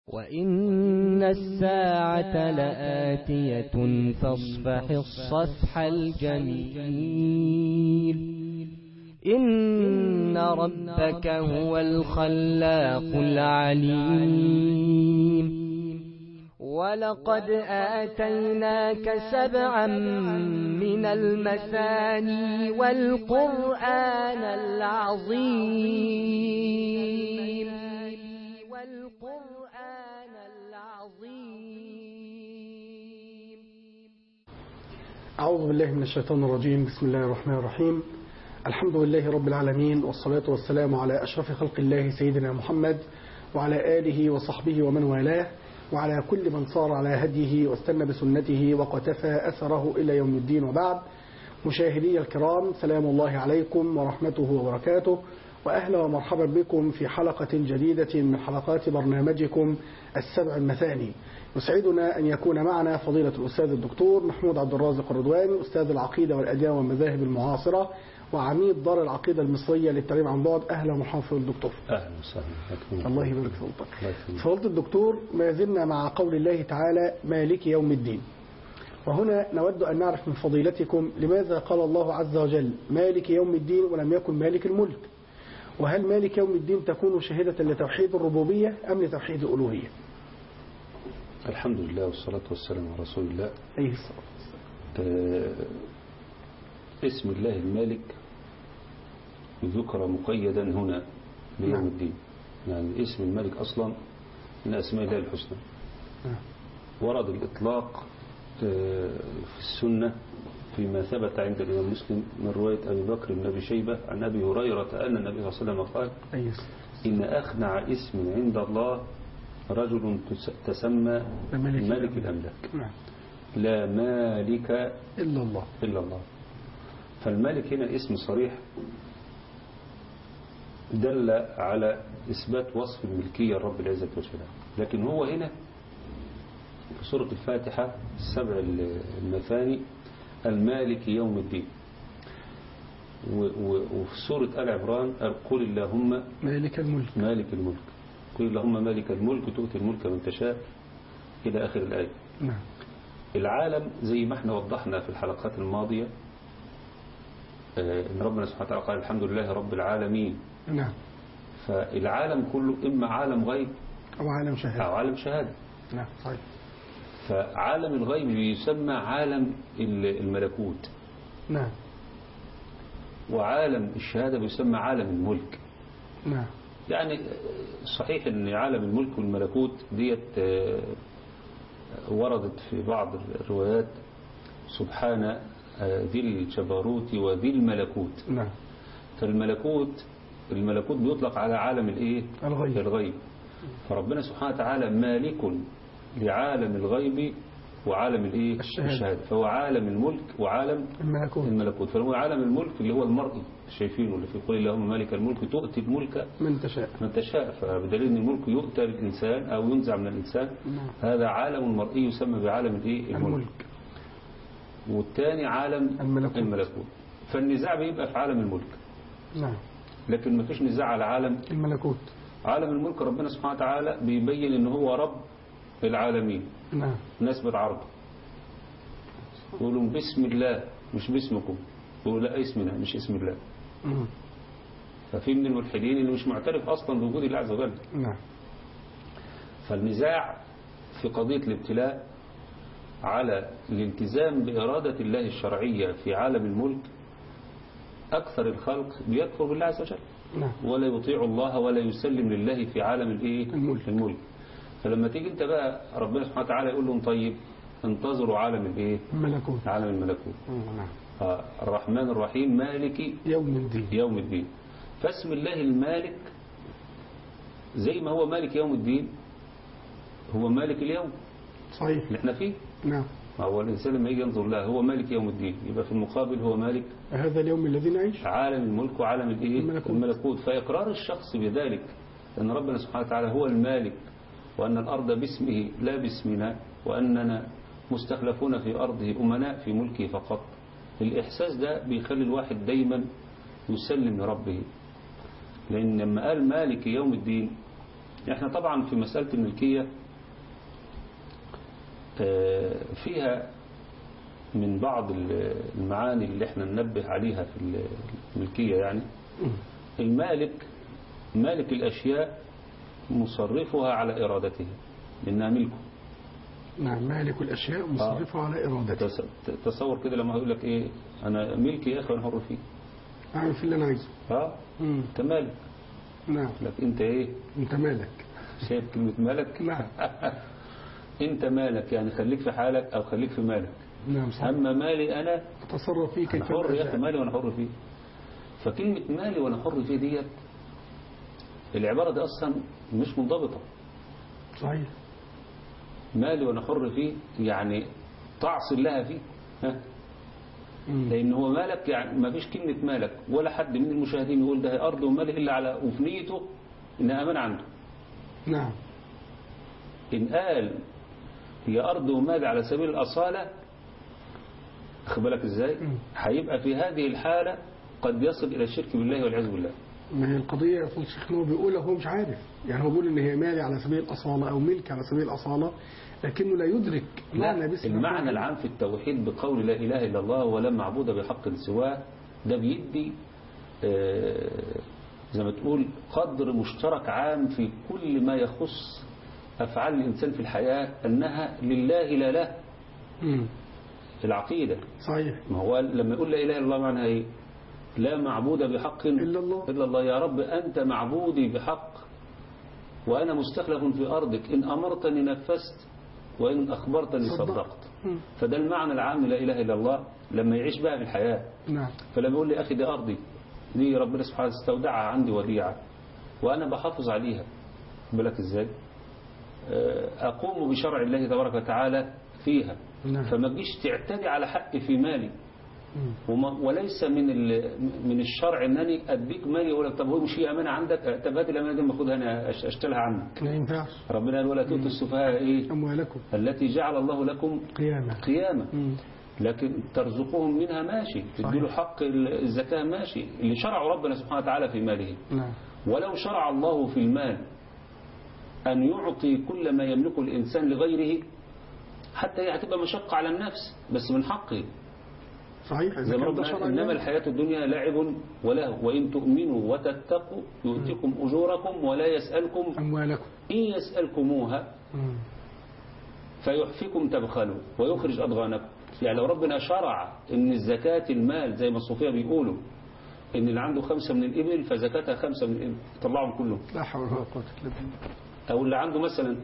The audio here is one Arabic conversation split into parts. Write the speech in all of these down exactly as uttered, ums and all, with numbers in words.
وإن الساعة لآتية فاصفح الصفح الجميل إن ربك هو الخلاق العليم ولقد آتيناك سبعا من المثاني والقرآن العظيم والقرآن العظيم. أعوذ بالله من الشيطان الرجيم. بسم الله الرحمن الرحيم. الحمد لله رب العالمين، والصلاة والسلام على أشرف خلق الله سيدنا محمد وعلى آله وصحبه ومن والاه وعلى كل من صار على هديه واستنى بسنته وقتفى أثره إلى يوم الدين. وبعد، مشاهدي الكرام، سلام الله عليكم ورحمته وبركاته، وأهلا ومرحبا بكم في حلقة جديدة من حلقات برنامجكم السبع المثاني. يسعدنا أن يكون معنا فضيلة الأستاذ الدكتور محمود عبد الرازق الرضواني، أستاذ العقيدة والأديان والمذاهب المعاصرة وعميد دار العقيدة المصرية للتعليم عن بعد. أهلا ومرحبا الدكتور. أهلا وسهلا. الله يبارك في فضلك. فضيلة الدكتور، ما زلنا مع قول الله تعالى مالك يوم الدين، وهنا نود أن نعرف من فضيلتكم لماذا قال الله عز وجل مالك يوم الدين ولم يكن مالك الملك؟ وهل مالك يوم الدين تكون شاهدة لتوحيد الربوبية أم لتوحيد الألوهية؟ الحمد لله والصلاة والسلام على رسول الله. أيه الصلاة والسلام. آه اسم الله المالك ذكر مقيدا هنا بيوم نعم. الدين، يعني اسم الملك أصلا من أسماء الله الحسنى. نعم. ورد الإطلاق آه في السنة فيما ثبت عند الإمام مسلم من رواية أبي بكر بن أبي شيبة عن أبي هريرة أن النبي صلى الله عليه وسلم قال: إن أخنع اسم عند الله رجل تسمى مالك الأملاك. لا مالك إلا الله إلا الله. فالمالك هنا اسم صريح دل على إثبات وصف الملكية الرب العزة والجلال، لكن هو هنا في سورة الفاتحة السبع المثاني المالك يوم الدين، وفي سورة آل عمران قل اللهم مالك الملك مالك الملك قل اللهم مالك الملك تؤتي الملك من تشاء إلى آخر الآية. نعم. العالم زي ما احنا وضحنا في الحلقات الماضية إن ربنا سبحانه وتعالى قال الحمد لله رب العالمين. نعم. فالعالم كله إما عالم غيب أو عالم شهادة أو عالم شهادة. نعم صحيح. فعالم الغيب يسمى عالم الملكوت. نعم. وعالم الشهادة بيسمى عالم الملك. نعم. يعني صحيح ان عالم الملك والملكوت ديت وردت في بعض الروايات سبحان ذي الجبروت وذي الملكوت. نعم. فالملكوت الملكوت بيطلق على عالم الايه الغيب. الغيب. فربنا سبحانه وتعالى مالك لعالم الغيب وعالم الايه الشهادة. الشهادة. فهو عالم الملك وعالم الملكوت. الملكوت. فهو عالم الملك اللي هو المرئي شايفينه اللي في قول اللهم مالك الملك تؤتي الملك من تشاء من تشاء. فبدليل ان الملك يؤتى للإنسان أو ينزع من الإنسان. نعم. هذا عالم مرئي يسمى بعالم الايه الملك. الملك. والثاني عالم الملكوت. الملكوت. فالنزاع بيبقى في عالم الملك. نعم. لكن ما فيش نزاع على عالم الملكوت. عالم الملك ربنا سبحانه وتعالى بيبين ان هو رب العالمين. نعم. ناس بتعرض يقولوا بسم الله مش باسمكم، يقولوا لا اسمنا مش اسم الله. مم. ففي من الملحدين اللي مش معترف أصلا بوجود الله عز وجل. نعم. فالنزاع في قضية الابتلاء على الالتزام بإرادة الله الشرعية في عالم الملك، أكثر الخلق بيكفر بالله عز وجل. نعم. ولا يطيع الله ولا يسلم لله في عالم الايه الملك. الملك. فلما تيجي انت بقى ربنا سبحانه وتعالى يقول لهم طيب انتظروا عالم الايه الملكوت. عالم الملكوت. نعم. الرحمن الرحيم مالك يوم الدين يوم الدين. فاسم الله المالك زي ما هو مالك يوم الدين هو مالك اليوم صحيح اللي احنا فيه. نعم. هو الإنسان لما يجي ينظر له هو مالك يوم الدين، يبقى في المقابل هو مالك هذا اليوم الذي نعيش عالم الملك وعالم الايه الملكوت. الملكوت. فإقرار الشخص بذلك أن ربنا سبحانه وتعالى هو المالك، وأن الأرض باسمه لا باسمنا، وأننا مستخلفون في أرضه أمناء في ملكه فقط. الإحساس ده بيخلي الواحد دايما يسلم لربه، لأن لما قال مالك يوم الدين احنا طبعا في مسألة الملكية فيها من بعض المعاني اللي احنا ننبه عليها في الملكية. يعني المالك مالك الأشياء مصرفها على إرادته لأنها ملكه. نعم، مالك الأشياء مصرفها آه. على إرادته. تصور كده لما يقول لك إيه، أنا ملكي يا أخي وأنا حر فيه، أعمل في اللي أنا عايزه. اه أنت مالك. نعم. لك أنت إيه؟ أنت مالك. شايف كلمة مالك؟ نعم. أنت مالك يعني خليك في حالك أو خليك في مالك. نعم صحيح. أما مالي أنا أتصرف فيه كيف حر يا أخي، مالي وأنا حر فيه. فكلمة مالي وأنا حر فيه ديت العبارة دي أصلا مش منضبطة. صحيح. مالي وأنا حر فيه يعني تعصي لها فيه، ها؟ لأن هو مالك، يعني ما فيش كلمة مالك ولا حد من المشاهدين يقول ده أرض وماله إلا على وفنيته إنها أمان عنده. نعم. إن قال هي أرض ومال على سبيل الأصالة، أخذ بالك إزاي؟ هيبقى في هذه الحالة قد يصل إلى الشرك بالله والعياذ بالله. ما هي القضية يا فضل الشيخ هو بيقول هو مش عارف، يعني هو بيقول إن هي مالي على سبيل الأصالة أو ملك على سبيل الأصالة، لكنه لا يدرك معنى باسم المعنى العام في التوحيد بقول لا إله إلا الله ولا معبود بحق سواه، ده بيدي آه زي ما تقول قدر مشترك عام في كل ما يخص أفعال الإنسان في الحياة أنها لله لا له. مم. العقيدة صحيح. ما هو لما يقول لا إله إلا الله معناها إيه؟ لا معبود بحق إلا الله. إلا الله. يا رب أنت معبودي بحق وأنا مستخلف في أرضك، إن أمرتني نفذت وإن أخبرتني صدقت. فده المعنى العام لا إله إلا الله لما يعيش بها في الحياة. نعم. فلما يقول لي أخي دي أرضي، دي ربنا سبحانه استودعها عندي وديعة وأنا بحافظ عليها، بالك إزاي؟ أقوم بشرع الله تبارك وتعالى فيها. نعم. فما تجيش تعتدي على حقي في مالي. وليس من من الشرع انني اديك مالي اقول لك طب هو مش هي امانه عندك، طب هات الامانه دي باخدها انا اشتلها عنك. ما ينفعش. ربنا قال ولا تؤتوا السفهاء ايه اموالكم التي جعل الله لكم قياما قياما. لكن ترزقهم منها ماشي، تديله حق الزكاه ماشي، اللي شرع ربنا سبحانه وتعالى في ماله. نعم. ولو شرع الله في المال ان يعطي كل ما يملكه الانسان لغيره حتى هي هتبقى مشقه على النفس بس من حقه. صحيح. إنما الحياة الدنيا لعب وله وإن تؤمنوا وتتقوا يؤتكم أجوركم ولا يسألكم أموالكم إن يسألكموها فيحفكم تبخلوا ويخرج أضغانكم. يعني لو ربنا شرع إن الزكاة المال زي ما الصوفية بيقولوا إن اللي عنده خمسة من الإبل فزكاتها خمسة من الإبل يطلعهم كلهم. لا حول ولا قوة إلا بالله. أو اللي عنده مثلا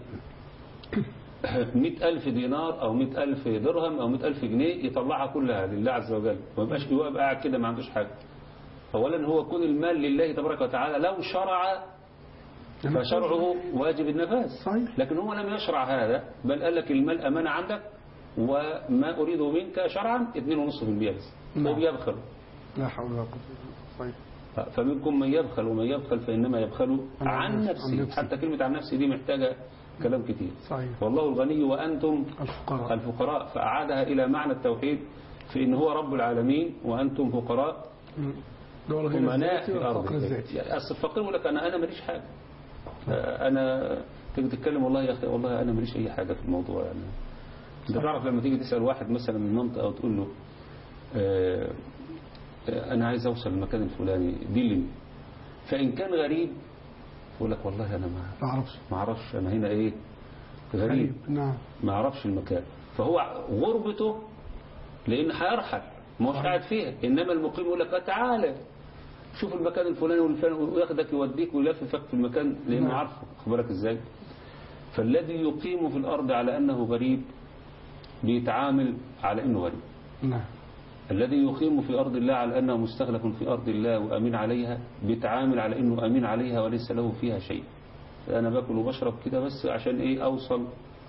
مئة ألف دينار أو مئة ألف درهم أو مئة ألف جنيه يطلعها كلها لله عز وجل، وما يبقاش يبقى قاعد كده ما عندوش حاجة. أولا هو كون المال لله تبارك وتعالى لو شرع فشرعه واجب النفاذ. صحيح. لكن هو لم يشرع هذا بل قال لك المال أمانة عندك وما أريده منك شرعا اثنين ونصف بالمئة بس. هو بيبخل. لا حول ولا قوة. صحيح. فمنكم من يبخل ومن يبخل فإنما يبخل عن نفسه. حتى كلمة عن نفسه دي محتاجة كلام كتير. صحيح. والله الغني وأنتم الفقراء. الفقراء فأعادها إلى معنى التوحيد في إن هو رب العالمين وأنتم فقراء أمناء في الأرض. يعني أصل الفقير يقول لك أنا أنا ماليش حاجة. أنا تيجي تتكلم والله يا أخي والله أنا ماليش أي حاجة في الموضوع. يعني أنت تعرف لما تيجي تسأل واحد مثلا من منطقة أو تقول له آه أنا عايز أوصل المكان الفلاني دلني، فإن كان غريب يقول لك والله أنا ما أعرفش ما أعرفش أنا هنا إيه غريب. نعم. ما أعرفش المكان. فهو غربته لأن هيرحل ما هوش قاعد فيها. إنما المقيم يقول لك تعالى شوف المكان الفلاني والفلاني وياخدك يوديك ويلففك في المكان لأنه عارفه. خبرك إزاي؟ فالذي يقيم في الأرض على أنه غريب بيتعامل على أنه غريب. نعم. الذي يقيم في أرض الله على أنه مستخلف في أرض الله وأمين عليها بيتعامل على أنه أمين عليها وليس له فيها شيء. أنا باكل وبشرب كده بس عشان إيه أوصل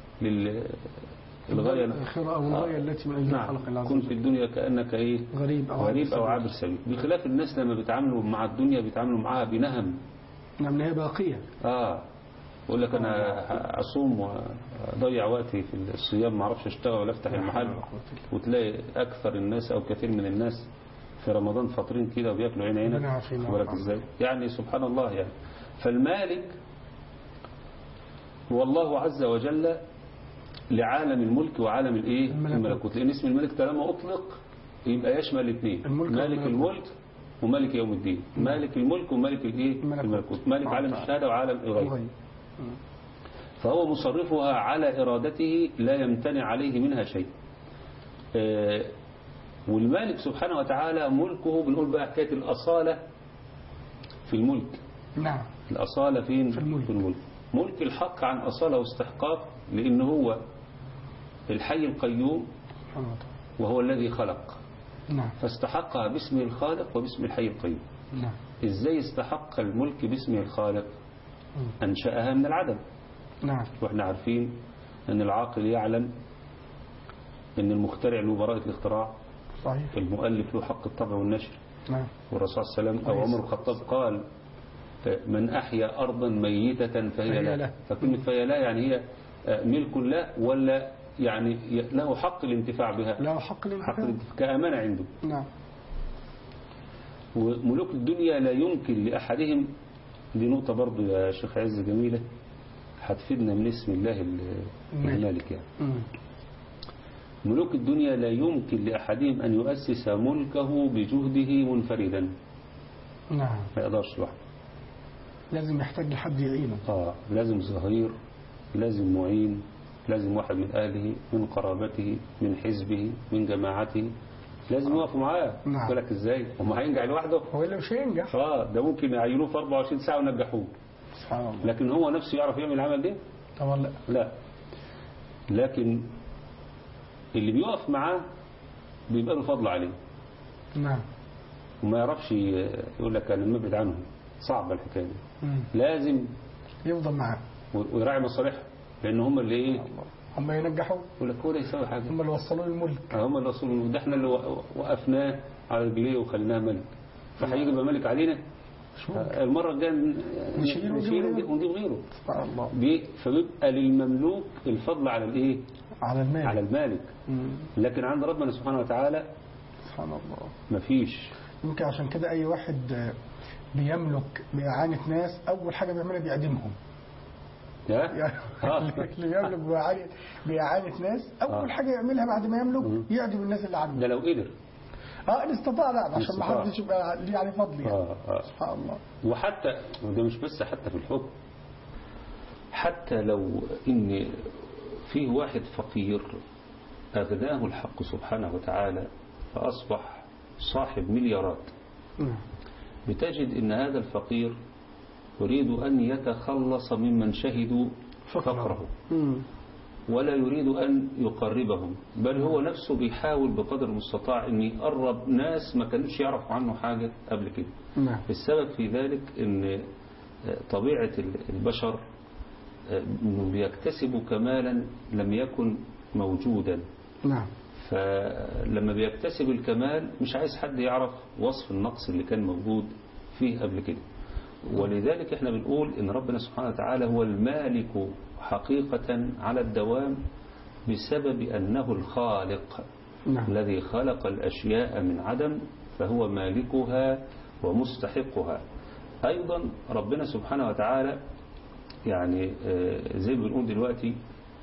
للغاية الآخرة أو الغاية التي من أجل خلق الله. كن في الدنيا كأنك إيه غريب أو غريب أو عابر سبيل. بخلاف الناس لما بيتعاملوا مع الدنيا بيتعاملوا معها بنهم. نعم. هي باقية. آه يقول لك أنا أصوم وأضيع وقتي في الصيام ما أعرفش أشتغل ولا أفتح المحل. وتلاقي أكثر الناس أو كثير من الناس في رمضان فاطرين كده وبياكلوا عين عينك. خبرك إزاي؟ يعني سبحان الله. يعني فالمالك والله عز وجل لعالم الملك وعالم الايه الملكوت. الملكوت، لان اسم الملك طالما اطلق يبقى يشمل الاثنين، الملك مالك والملكوت. الملك ومالك يوم الدين، مالك الملك ومالك الايه الملكوت. الملكوت، مالك نعم عالم تعالى. الشهاده وعالم الغيب. الغيب. فهو مصرفها على إرادته لا يمتنع عليه منها شيء. آه، والمالك سبحانه وتعالى ملكه، بنقول بقى حكاية الأصالة في الملك. نعم. الأصالة فين؟ في الملك. في الملك. ملك الحق عن أصالة واستحقاق، لأنه هو الحي القيوم سبحانه وتعالى. وهو الذي خلق، نعم. فاستحقها باسم الخالق وباسم الحي القيوم. نعم. إزاي استحق الملك باسم الخالق؟ أنشأها من العدم. نعم. واحنا عارفين ان العاقل يعلم ان المخترع له براءة الاختراع، صحيح. المؤلف له حق الطبع والنشر. نعم. والرسول صلى الله عليه وسلم او عمر الخطاب قال من احيا ارضا ميتة فهي فهي له. له. فكلمة فهي له يعني هي ملك له، ولا يعني له حق الانتفاع بها، له حق حق الانتفاع. الانتفاع كأمانة عنده. نعم. وملوك الدنيا لا يمكن لأحدهم، دي نقطة برضو يا شيخ عز جميلة هتفيدنا من اسم الله المالك يعني. مم. ملوك الدنيا لا يمكن لأحدهم أن يؤسس ملكه بجهده منفردا. نعم. ما يقدرش لوحده، لازم يحتاج لحد يعينه. آه لازم ظهير، لازم معين، لازم واحد من أهله، من قرابته، من حزبه، من جماعته، لازم يقفوا معاه. نعم. يقول لك ازاي وما هينجح لوحده؟ هو اللي مش هينجح. اه ده ممكن يعينوه في أربعة وعشرين ساعة ونجحوه، سبحان الله. لكن هو نفسه يعرف يعمل العمل ده؟ طبعا لا. لا. لكن اللي بيقف معاه بيبقى له فضل عليه، نعم. وما يعرفش يقول لك انا مبعد عنهم. صعبه الحكايه دي. مم. لازم يفضل معاه ويراعي مصالحهم، لان هم اللي ايه هم ينجحوا. يقول لك هو ده يسوي حاجه، هم اللي وصلوا الملك. هم اللي وصلوا، ده احنا اللي وقفناه على رجليه وخليناه ملك، فهيجي يبقى ملك علينا المره الجايه نشيله ونجيب غيره. سبحان الله. بي- فبيبقى للمملوك الفضل على الايه على المال. على المالك. مم. لكن عند ربنا سبحانه وتعالى سبحان الله. مفيش. يمكن عشان كده أي واحد بيملك بإعانة ناس أول حاجة بيعملها بيعدمهم. يعني آه. اللي يملك بإعانة بإعانة ناس أول آه. حاجة يعملها بعد ما مم. يملك يعدم الناس اللي عنده. ده لو قدر. اه ان استطاع، لا عشان ما استطاع. حدش يبقى ليه عليه فضل يعني. آه. آه. سبحان الله. وحتى وده مش بس حتى في الحكم، حتى لو ان فيه واحد فقير أغناه الحق سبحانه وتعالى فأصبح صاحب مليارات، نعم. بتجد ان هذا الفقير يريد أن يتخلص ممن شهدوا فقره، مم. ولا يريد أن يقربهم، بل هو نفسه بيحاول بقدر المستطاع أن يقرب ناس ما كانوش يعرفوا عنه حاجة قبل كده. نعم. السبب في ذلك أن طبيعة البشر أنه بيكتسبوا كمالا لم يكن موجودا، نعم. فلما بيكتسب الكمال مش عايز حد يعرف وصف النقص اللي كان موجود فيه قبل كده. ولذلك احنا بنقول ان ربنا سبحانه وتعالى هو المالك حقيقة على الدوام بسبب أنه الخالق. نعم. الذي خلق الأشياء من عدم فهو مالكها ومستحقها. أيضا ربنا سبحانه وتعالى يعني زي ما بنقول دلوقتي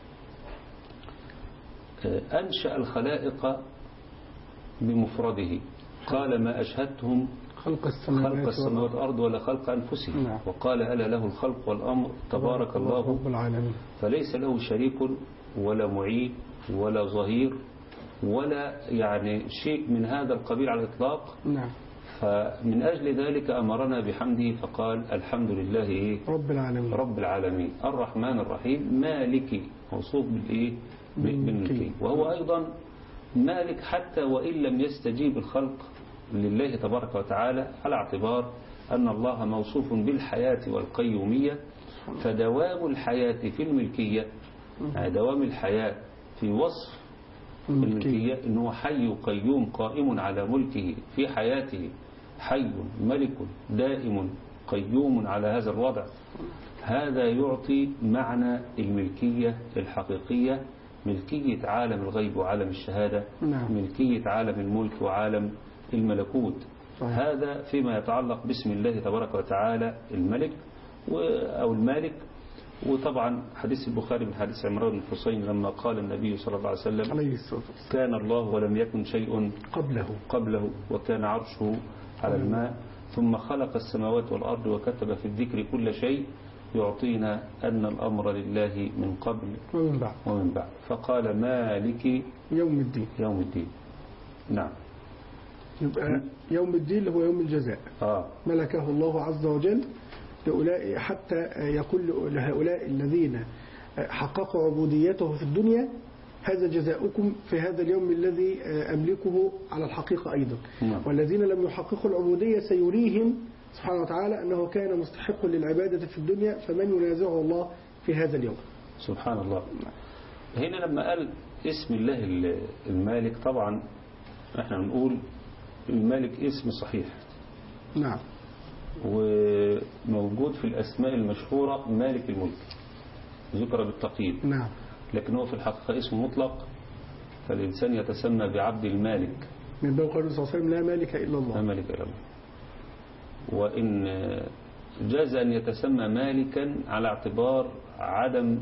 أنشأ الخلائق بمفرده، قال ما أشهدتهم خلق السماوات خلق السماوات والأرض ولا خلق أنفسهم. نعم. وقال ألا له الخلق والأمر تبارك الله رب العالمين. فليس له شريك ولا معين ولا ظهير ولا يعني شيء من هذا القبيل على الإطلاق. نعم. فمن أجل ذلك أمرنا بحمده فقال الحمد لله إيه؟ رب العالمين. رب العالمين الرحمن الرحيم مالك، موصوف بالإيه؟ بالملكي. وهو أيضا مالك حتى وإن لم يستجيب الخلق لله تبارك وتعالى، على اعتبار أن الله موصوف بالحياة والقيومية، فدوام الحياة في الملكية، يعني دوام الحياة في وصف الملكية أنه حي قيوم قائم على ملكه في حياته، حي ملك دائم قيوم على هذا الوضع. هذا يعطي معنى الملكية الحقيقية، ملكية عالم الغيب وعالم الشهادة. نعم. ملكية عالم الملك وعالم الملكوت. صحيح. هذا فيما يتعلق باسم الله تبارك وتعالى الملك أو المالك. وطبعا حديث البخاري من حديث عمران بن حسين لما قال النبي صلى الله عليه وسلم عليه الصلاة والسلام كان الله ولم يكن شيء قبله قبله وكان عرشه على الماء ثم خلق السماوات والأرض وكتب في الذكر كل شيء يعطينا أن الأمر لله من قبل ومن بعد ومن بعد فقال مالك يوم الدين. يوم الدين. نعم. يبقى يوم الدين اللي هو يوم الجزاء آه. ملكه الله عز وجل لأولئك حتى يقول لهؤلاء الذين حققوا عبوديته في الدنيا هذا جزاؤكم في هذا اليوم الذي أملكه على الحقيقة أيضا. نعم. والذين لم يحققوا العبودية سيريهم سبحانه وتعالى أنه كان مستحق للعبادة في الدنيا فمن ينازعه الله في هذا اليوم. سبحان الله. هنا لما قال اسم الله المالك طبعا احنا بنقول المالك اسم صحيح. نعم. وموجود في الأسماء المشهورة مالك الملك ذكر بالتقييد. نعم. لكن هو في الحقيقة اسم مطلق فالإنسان يتسمى بعبد المالك من باب قوله صلى الله عليه وسلم لا مالك إلا الله. لا مالك إلا الله. وإن جاز أن يتسمى مالكا على اعتبار عدم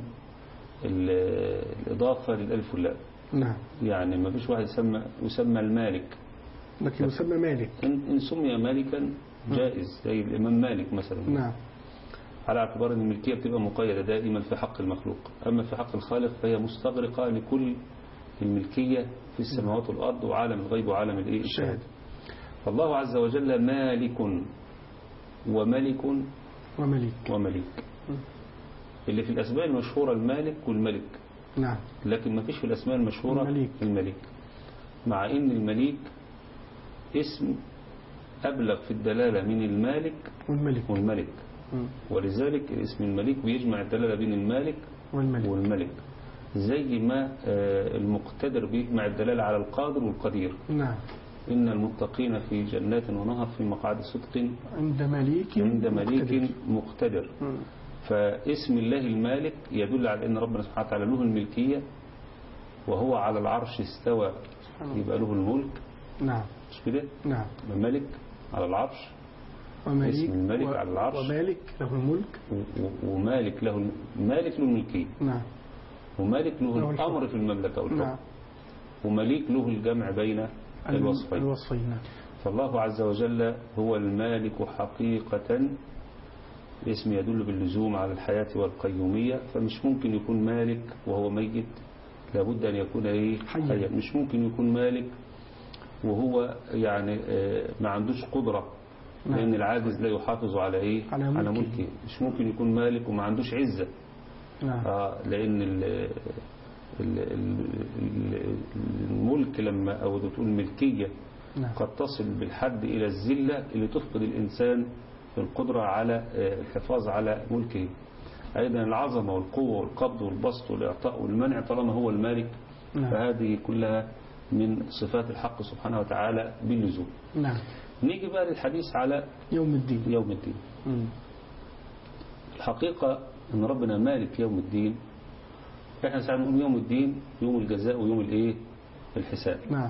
الإضافة للألف واللام. نعم. يعني ما فيش واحد يسمى يسمى المالك لكن يسمى مالك. إن سمي مالكا جائز زي الإمام مالك مثلا. نعم. على اعتبار أن الملكية بتبقى مقيدة دائما في حق المخلوق. أما في حق الخالق فهي مستغرقة لكل الملكية في السماوات والأرض وعالم الغيب وعالم الإيه الشهادة. فالله عز وجل مالك وملك وملك وملك اللي في الأسماء المشهورة المالك والملك. نعم. لكن ما فيش في الأسماء المشهورة الملك. الملك مع إن الملك اسم أبلغ في الدلالة من المالك والملك والملك. ولذلك اسم الملك بيجمع الدلالة بين المالك والملك, والملك. زي ما المقتدر بيجمع الدلالة على القادر والقدير. نعم. إن المتقين في جنات ونهر في مقعد صدق عند مليك عند مليك مقتدر, مقتدر. فاسم الله المالك يدل على أن ربنا سبحانه وتعالى له الملكية وهو على العرش استوى يبقى له الملك. نعم. مش كده؟ نعم. الملك على العرش وملك اسم الملك و... على العرش ومالك له الملك و... ومالك له مالك له الملكية. نعم. ومالك له, له الأمر في المملكة والحكم. نعم. ومليك له الجمع بين الوصفين. الوصفين. نعم. فالله عز وجل هو المالك حقيقة اسم يدل باللزوم على الحياة والقيومية فمش ممكن يكون مالك وهو ميت لابد أن يكون ايه حيا. مش ممكن يكون مالك وهو يعني ما عندوش قدرة. نعم. لأن العاجز لا يحافظ على ايه على ملكه. على ملكه. مش ممكن يكون مالك وما عندوش عزة. نعم. آه لأن ال ال ال الملك لما أو تقول ملكية. نعم. قد تصل بالحد إلى الذلة اللي تفقد الإنسان القدرة على الحفاظ على ملكه. أيضا العظمة والقوة والقبض والبسط والإعطاء والمنع طالما هو المالك. نعم. فهذه كلها من صفات الحق سبحانه وتعالى باللزوم. نعم. نيجي بقى للحديث على يوم الدين. يوم الدين. مم. الحقيقة أن ربنا مالك يوم الدين. احنا ساعة نقول يوم الدين يوم الجزاء ويوم الايه الحساب. نعم.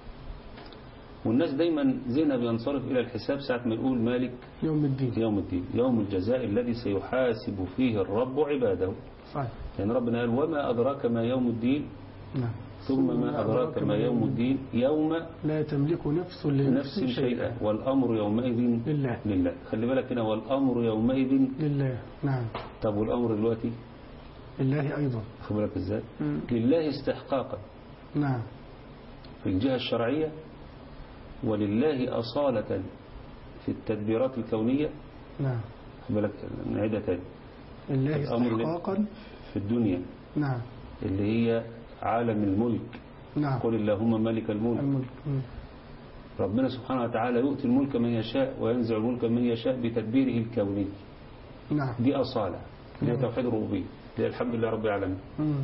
والناس دايما ذهنها بينصرف إلى الحساب ساعة ما يقول مالك يوم الدين. يوم الدين يوم الجزاء الذي سيحاسب فيه الرب عباده. صحيح. يعني ربنا قال وما أدراك ما يوم الدين. نعم. ثم ما أدراك ما يوم الدين يوم لا تملك نفس لنفس شيئا والأمر يومئذ لله. لله. خلي بالك هنا والأمر يومئذ لله. نعم. طب والأمر دلوقتي لله أيضا. خلي بالك ازاي مم. لله استحقاقا. نعم. في الجهة الشرعية ولله أصالة في التدبيرات الكونية. نعم. خلي بالك نعيدها تاني. لله استحقاقا في الدنيا. نعم. اللي هي عالم الملك. نعم. قل اللهم مالك الملك. الملك. مم. ربنا سبحانه وتعالى يؤتي الملك من يشاء وينزع الملك من يشاء بتدبيره الكوني. نعم. دي أصالة. دي توحيد الربوبية. دي الحمد لله رب العالمين. مم.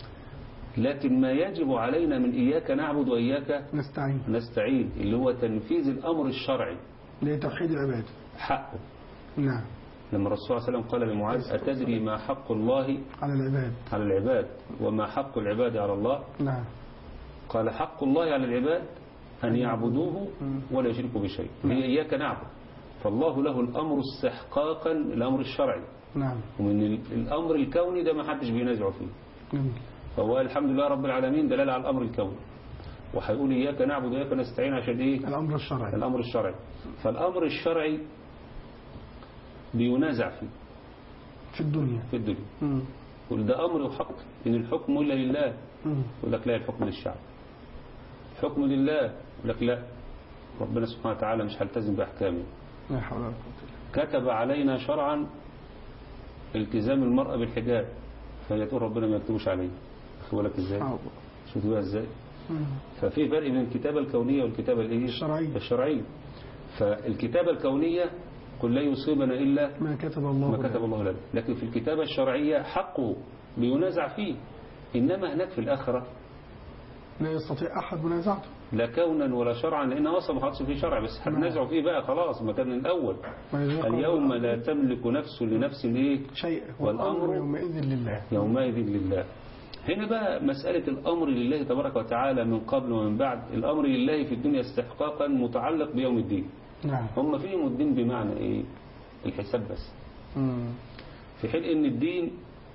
لكن ما يجب علينا من إياك نعبد وإياك نستعين نستعين اللي هو تنفيذ الأمر الشرعي لتوحيد العباد حقه. نعم. لما الرسول صلى الله عليه وسلم قال لمعاذ أتدري ما حق الله على العباد على العباد وما حق العباد على الله. نعم. قال حق الله على العباد أن يعبدوه ولا يشركوا بشيء. هي إياك نعبد. فالله له الأمر استحقاقا الأمر الشرعي نعم. ومن ال- الأمر الكوني ده ما حدش بينازعه فيه. جميل. فهو الحمد لله رب العالمين دلالة على الأمر الكوني، وهيقول إياك نعبد وإياك نستعين عشان إيه؟ الأمر الشرعي. الأمر الشرعي. فالأمر الشرعي بينازع فيه في الدنيا. في الدنيا. مم. يقول ده أمر وحق، إن الحكم إلا لله. مم. يقول لك لا، الحكم للشعب. الحكم لله. يقول لك لا، ربنا سبحانه وتعالى مش هلتزم بأحكامه. لا حول ولا قوة إلا كتب علينا شرعا التزام المرأة بالحجاب، فهي تقول ربنا ما يكتبوش عليه. أخي لك إزاي؟ بالله. شوفوا بقى إزاي؟ مم. ففي فرق بين الكتابة الكونية والكتابة الإيه؟ الشرعية. الشرعية. فالكتابة الكونية قل لا يصيبنا إلا ما كتب الله ما كتب الله لنا، لكن في الكتابة الشرعية حقه بينازع فيه. إنما هناك في الآخرة لا يستطيع أحد منازعته. لا كونا ولا شرعا، لأن أصلا ما حطش فيه شرع، بس هتنازعوا فيه بقى خلاص، ما كان من الأول. اليوم لا تملك نفس لنفس إيه؟ شيء، والأمر والأمر يومئذ لله. يومئذ لله. هنا بقى مسألة الأمر لله تبارك وتعالى من قبل ومن بعد. الأمر لله في الدنيا استحقاقا متعلق بيوم الدين. نعم. هم فيهم الدين بمعنى إيه؟ الحساب بس. مم. في حين إن الدين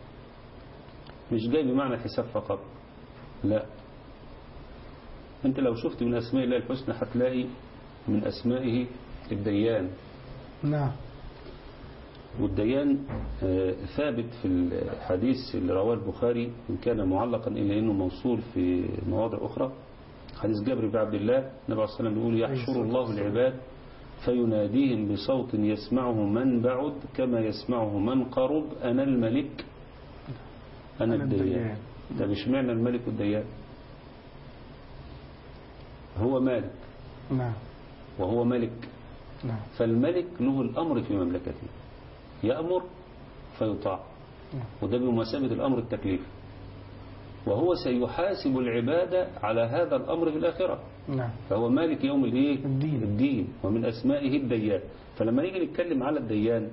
مش جاي بمعنى الحساب فقط، لا. أنت لو شفت من أسماء الله الحسنى هتلاقي من أسمائه الديان. نعم. والديان آه، ثابت في الحديث اللي رواه البخاري، إن كان معلقا إلا أنه موصول في مواضع أخرى. حديث جابر بن عبد الله، النبي عليه الصلاة والسلام يقول يحشر الله العباد فيناديهم بصوت يسمعه من بعد كما يسمعه من قرب، أنا الملك أنا الديان. ده مش معنى الملك والديان. هو مالك. نعم. وهو ملك. نعم. فالملك له الأمر في مملكته، يأمر فيطاع، وده بمثابة الأمر التكليف. وهو سيحاسب العبادة على هذا الأمر في الآخرة. نعم. فهو مالك يوم الإيه؟ الدين. الدين. ومن أسمائه الديان. فلما نيجي نتكلم على الديان،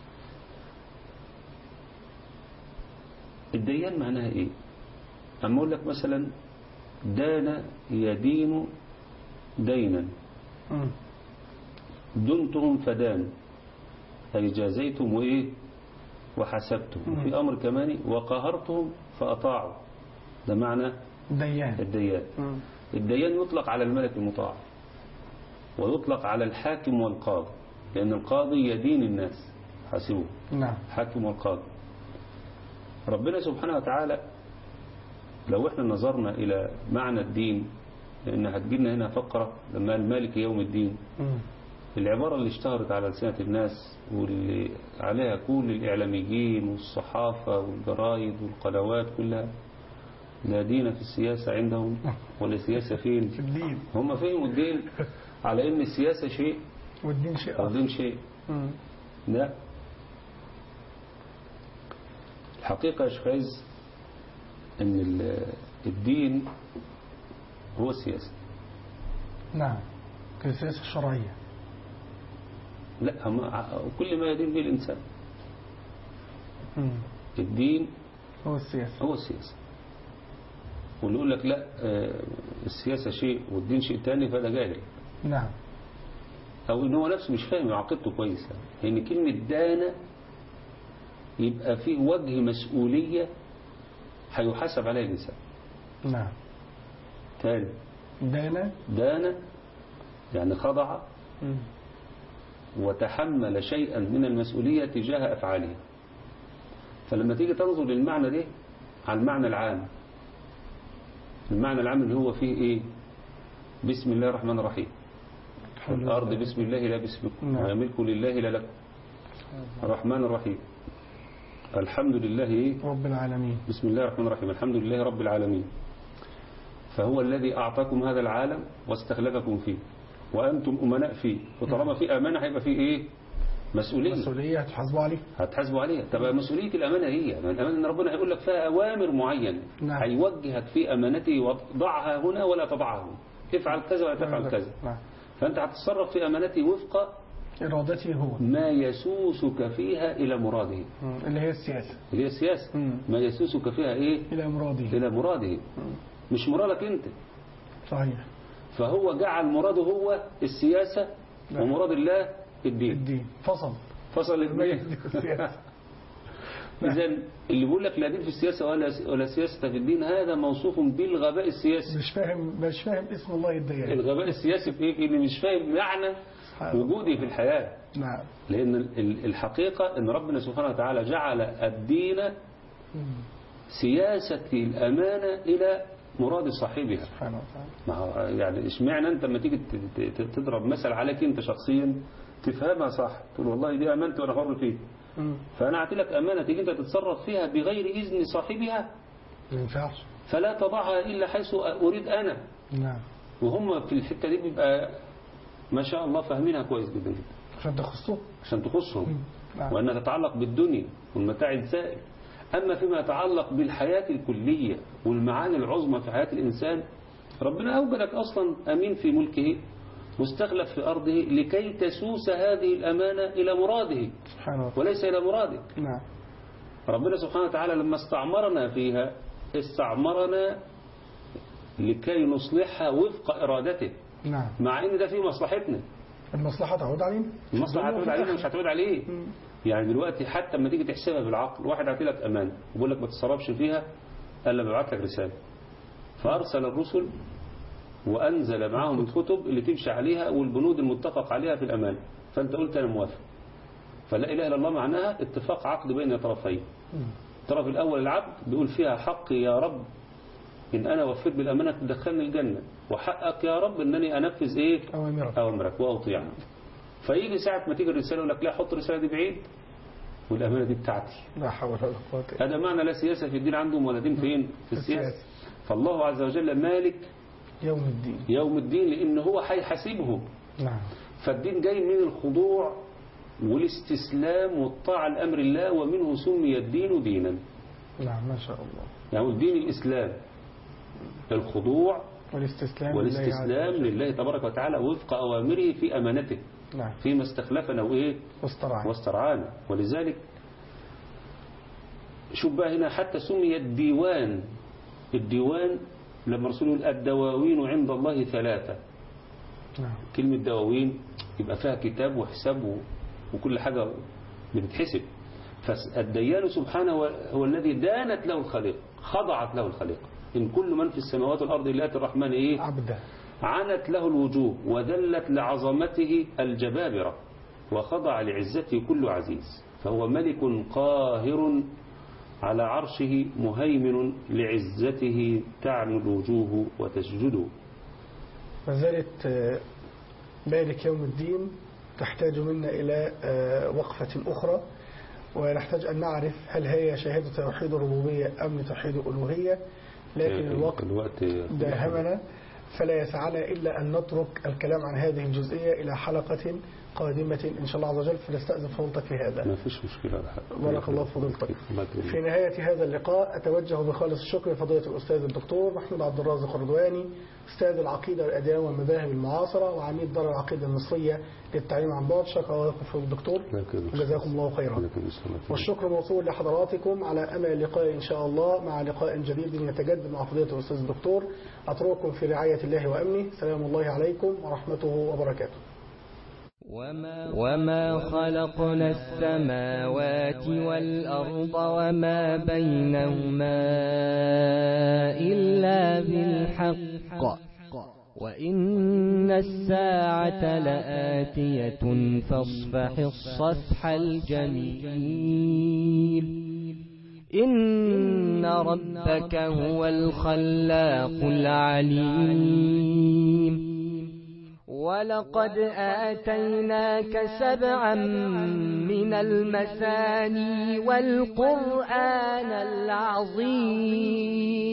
الديان معناها إيه؟ أما أقول لك مثلا دان يدين دينا، مم. دنتهم فدان، أي جازيتم وإيه؟ وحسبتم. مم. في أمر كمان وقهرتهم فأطاعوا، ده معنى ديان. الديان. مم. الديان يطلق على الملك المطاع، ويطلق على الحاكم والقاضي، لأن القاضي يدين الناس حاسبه. نعم. حاكم والقاضي. ربنا سبحانه وتعالى لو احنا نظرنا إلى معنى الدين، لأن هتجينا هنا فقرة لما المالك يوم الدين، مم. العبارة اللي اشتهرت على لسانة الناس واللي عليها كل الإعلاميين والصحافة والجرايد والقنوات كلها، لا دين في السياسة عندهم ولا سياسة فين في الدين. هم فيهم الدين على إن السياسة شيء والدين شيء آخر. والدين شيء. مم. لا، الحقيقة يا شيخ عز إن ال- الدين هو السياسة. نعم. كالسياسة الشرعية. لا، هم كل ما يدين به الإنسان. مم. الدين هو السياسة. هو السياسة. واللي يقول لك لا آه، السياسة شيء والدين شيء تاني فده جاهل، نعم. أو إن هو نفسه مش فاهم عقيدته كويس. لأن يعني كلمة دانة يبقى فيه وجه مسؤولية هيحاسب عليها الإنسان. نعم. تاني، دانا. دانة يعني خضع مم. وتحمل شيئا من المسؤولية تجاه أفعاله. فلما تيجي تنظر للمعنى ده على المعنى العام، المعنى العام اللي هو فيه إيه؟ بسم الله الرحمن الرحيم، الأرض بسم الله لا باسمكم، وملك لله لا لكم، الرحمن الرحيم، الحمد لله إيه؟ رب العالمين. بسم الله الرحمن الرحيم، الحمد لله رب العالمين. فهو الذي أعطاكم هذا العالم واستخلفكم فيه وأنتم أمناء فيه، وطالما في أمانة هيبقى فيه إيه؟ مسؤولية. مسؤولية هتحاسبوا عليها. هتحاسبوا عليها. طب مسؤولية الأمانة هي ما الأمانة إن ربنا هيقول لك فيها أوامر معينة. نعم. هيوجهك في أمانته وضعها هنا ولا تضعها هنا، افعل كذا ولا تفعل كذا. نعم. فأنت هتتصرف في أمانته وفق إرادته هو، ما يسوسك فيها إلى مراده، مم. اللي هي السياسة. اللي هي السياسة. مم. ما يسوسك فيها إيه؟ إلى مراده. إلى مراده. مم. مش مرادك أنت. صحيح. فهو جعل مراده هو السياسة، نعم. ومراد الله الدين. الدين فصل. فصل الاثنين. السياسة. إذا اللي بيقول لك لا دين في السياسة ولا ولا سياسة في الدين هذا موصوف بالغباء السياسي. مش فاهم مش فاهم اسم الله الديان. الغباء السياسي في إيه؟ في اللي مش فاهم معنى وجودي في الحياة. نعم. لأن الحقيقة أن ربنا سبحانه وتعالى جعل الدين سياسة الأمانة إلى مراد صاحبها سبحانه وتعالى. يعني اشمعنى أنت لما تيجي تضرب مثل عليك أنت شخصيا تفهمها صح، تقول والله دي أمانتي وأنا حر فيه، فأنا أعطي لك أمانة تيجي أنت تتصرف فيها بغير إذن صاحبها ما ينفعش، فلا تضعها إلا حيث أريد أنا. نعم. وهم في الحتة دي بيبقى ما شاء الله فاهمينها كويس جدا جدا عشان تخصهم عشان تخصهم نعم. وأنها تتعلق بالدنيا والمتاع الزائل. أما فيما يتعلق بالحياة الكلية والمعاني العظمى في حياة الإنسان، ربنا أوجدك أصلا أمين في ملكه مستخلف في أرضه لكي تسوس هذه الأمانة إلى مراده سبحانه وليس إلى مرادك. نعم. ربنا سبحانه وتعالى لما استعمرنا فيها استعمرنا لكي نصلحها وفق إرادته. نعم. مع إن ده في مصلحتنا. المصلحة تعود علينا. المصلحة هتعود علينا مش هتعود عليه. م. يعني دلوقتي حتى لما تيجي تحسبها بالعقل، واحد عطي لك أمانة وبقول لك ما تتصرفش فيها إلا ببعت لك رسالة، فأرسل الرسل وأنزل معهم الكتب اللي تمشي عليها والبنود المتفق عليها في الأمانة، فأنت قلت أنا موافق، فلا إله إلا الله معناها اتفاق عقد بين طرفين. الطرف الأول العبد بيقول فيها حقي يا رب إن أنا وفيت بالأمانة تدخلني الجنة، وحقك يا رب إنني أنفذ إيه أوامرك أوامرك وأطيعك. فيجي ساعة ما تيجي الرسالة يقول لك لا حط الرسالة دي بعيد والأمانة دي بتاعتي. لا حول ولا قوة. هذا معنى لا سياسة في الدين عندهم ولا دين فين في السياسة. فالله عز وجل مالك يوم الدين يوم الدين لأن هو هيحاسبهم. نعم. فالدين جاي من الخضوع والاستسلام والطاعة لأمر الله، ومنه سمي الدين دينا. نعم ما شاء الله. يعني الدين الإسلام الخضوع والاستسلام, والاستسلام لله, لله تبارك وتعالى وفق أوامره في أمانته. نعم. فيما استخلفنا وإيه واسترعانا واسترعانا. ولذلك شوف بقى هنا حتى سمي الديوان. الديوان لما رسول يقول الدواوين عند الله ثلاثة. نعم. كلمة دواوين يبقى فيها كتاب وحساب وكل حاجة بتتحسب. فالديان سبحانه هو الذي دانت له الخليقة، خضعت له الخليقة. إن كل من في السماوات والأرض إلا آتي الرحمن إيه عبدا. عنت له الوجوه وذلت لعظمته الجبابرة وخضع لعزته كل عزيز. فهو ملك قاهر على عرشه مهيمن لعزته تعنو الوجوه وتسجد. فزالت مالك يوم الدين تحتاج منا إلى وقفة أخرى، ونحتاج أن نعرف هل هي شهادة توحيد الربوبية أم توحيد الألوهية، لكن الوقت داهمنا فلا يسعنا إلا أن نترك الكلام عن هذه الجزئية إلى حلقة قادمة إن شاء الله عز وجل، فنستأذن فضلتك في هذا. ما فيش مشكلة. بارك الله في فضلتك. في نهاية هذا اللقاء أتوجه بخالص الشكر لفضيلة الأستاذ الدكتور محمود عبد الرازق الرضواني، أستاذ العقيدة والأديان والمذاهب المعاصرة وعميد دار العقيدة المصرية للتعليم عن بعد. شكرا لكم في الدكتور وجزاكم الله خيرا. والشكر موصول لحضراتكم على أمل اللقاء إن شاء الله مع لقاء جديد يتجدد مع فضيلة الأستاذ الدكتور. أترككم في رعاية الله وأمنه. سلام الله عليكم ورحمته وبركاته. وما خلقنا السماوات والأرض وما بينهما إلا بالحق وإن الساعة لآتية فاصفح الصفح الجميل. إن ربك هو الخلاق العليم. ولقد آتيناك سبعا من المثاني والقرآن العظيم.